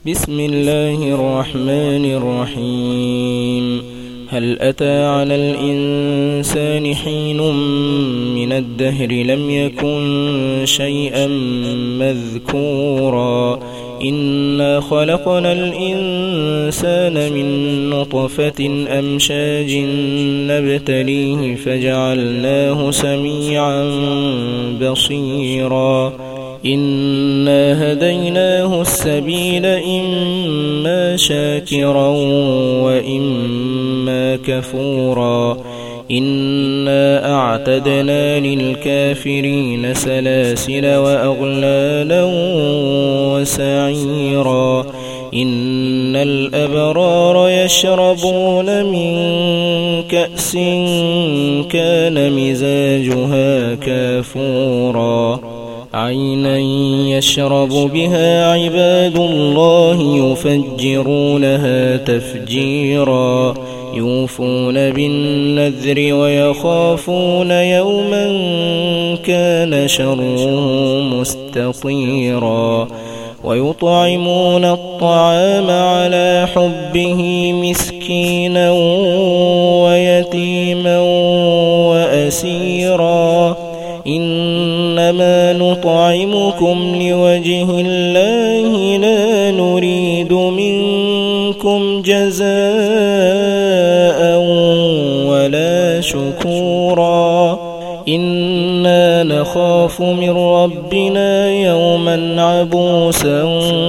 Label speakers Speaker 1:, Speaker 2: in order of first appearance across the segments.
Speaker 1: بسم الله الرحمن الرحيم. هل أتى على الإنسان حين من الدهر لم يكن شيئا مذكورا إنا خلقنا الإنسان من نطفة أمشاج نبتليه فجعلناه سميعا بصيرا إنا هديناه السبيل إما شاكرا وإما كفورا إنا أعتدنا للكافرين سلاسل وأغلالا وسعيرا إن الأبرار يشربون من كأس كان مزاجها كافورا عينا يشرب بها عباد الله يفجرونها تفجيرا يوفون بالنذر ويخافون يوما كان شره مستطيرا ويطعمون الطعام على حبه مسكينا ويتيما وأسيرا إنما نطعمكم لوجه الله لا نريد منكم جزاء ولا شكورا إنا نخاف من ربنا يوما عبوسا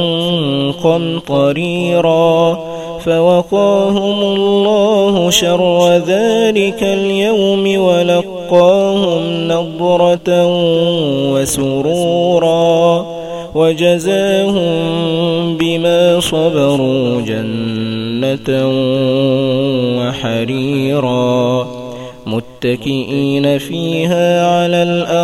Speaker 1: قمطريرا فوقاهم الله شر ذلك اليوم ولقاهم نضرة وسرورا وجزاهم بما صبروا جنة وحريرا متكئين فيها على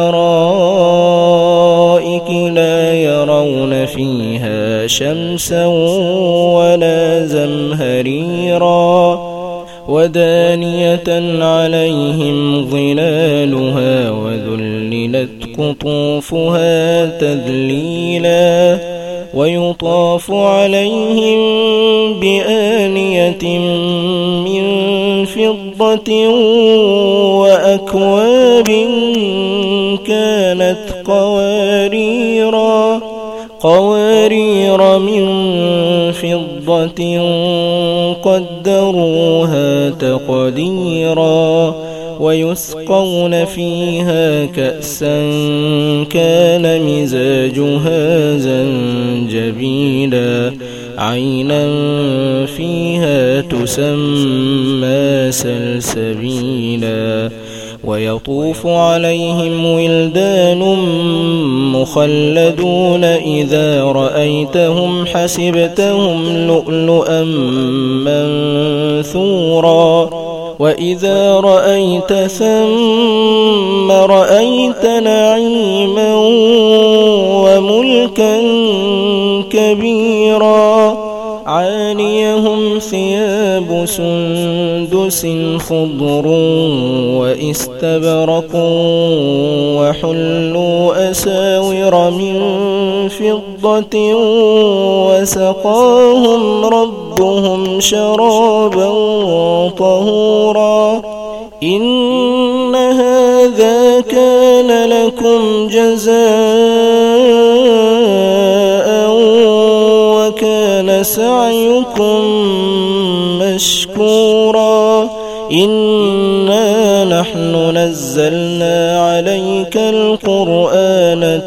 Speaker 1: الأرائك لا يرون فيها شمسا ولا زمهريرا ودانية عليهم ظلالها وذللت قطوفها تذليلا ويطاف عليهم بآنية من فضة وأكواب كانت قوارير من فضة قدروها تقديرا ويسقون فيها كأسا كان مزاجها زنجبيلا عينا فيها تسمى سلسبيلا ويطوف عليهم ولدان مخلدون إذا رأيتهم حسبتهم لؤلؤا منثورا وإذا رأيت ثم رأيت نعيما وملكا كبيرا عاليهم ثياب سندس خضر واستبرق وحلوا أساور من فضة وسقاهم ربهم شرابا طهورا إن هذا كان لكم جزاء وكان سعيكم مشكورا إنا نحن نزلنا عليك القرآن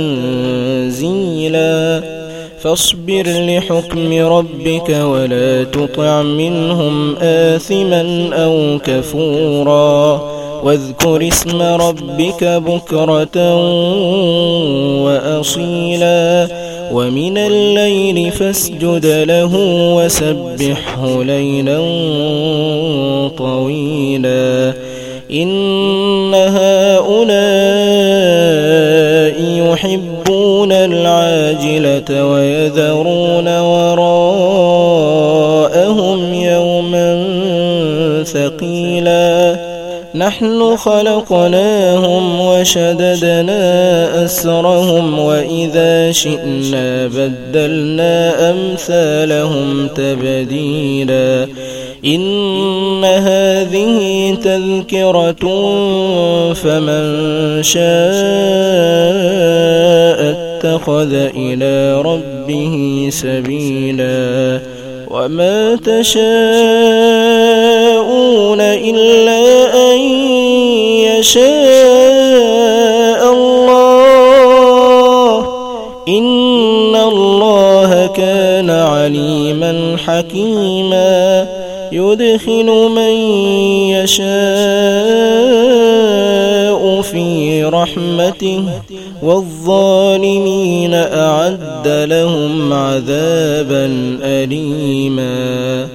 Speaker 1: تنزيلا فاصبر لحكم ربك ولا تطع منهم آثما أو كفورا واذكر اسم ربك بكرة وأصيلا ومن الليل فاسجد له وسبحه ليلا طويلا إن هؤلاء يحبون العاجلة ويذرون وراءهم يوما ثقيلا نحن خلقناهم وشددنا أسرهم وإذا شئنا بدلنا أمثالهم تبديلا إن هذه تذكرة فمن شاء اتخذ إلى ربه سبيلا وما تشاءون إلا أن يشاء الله إن الله كان عليما حكيما يدخل من يشاء في رحمته والظالمين أعد لهم عذابا أليما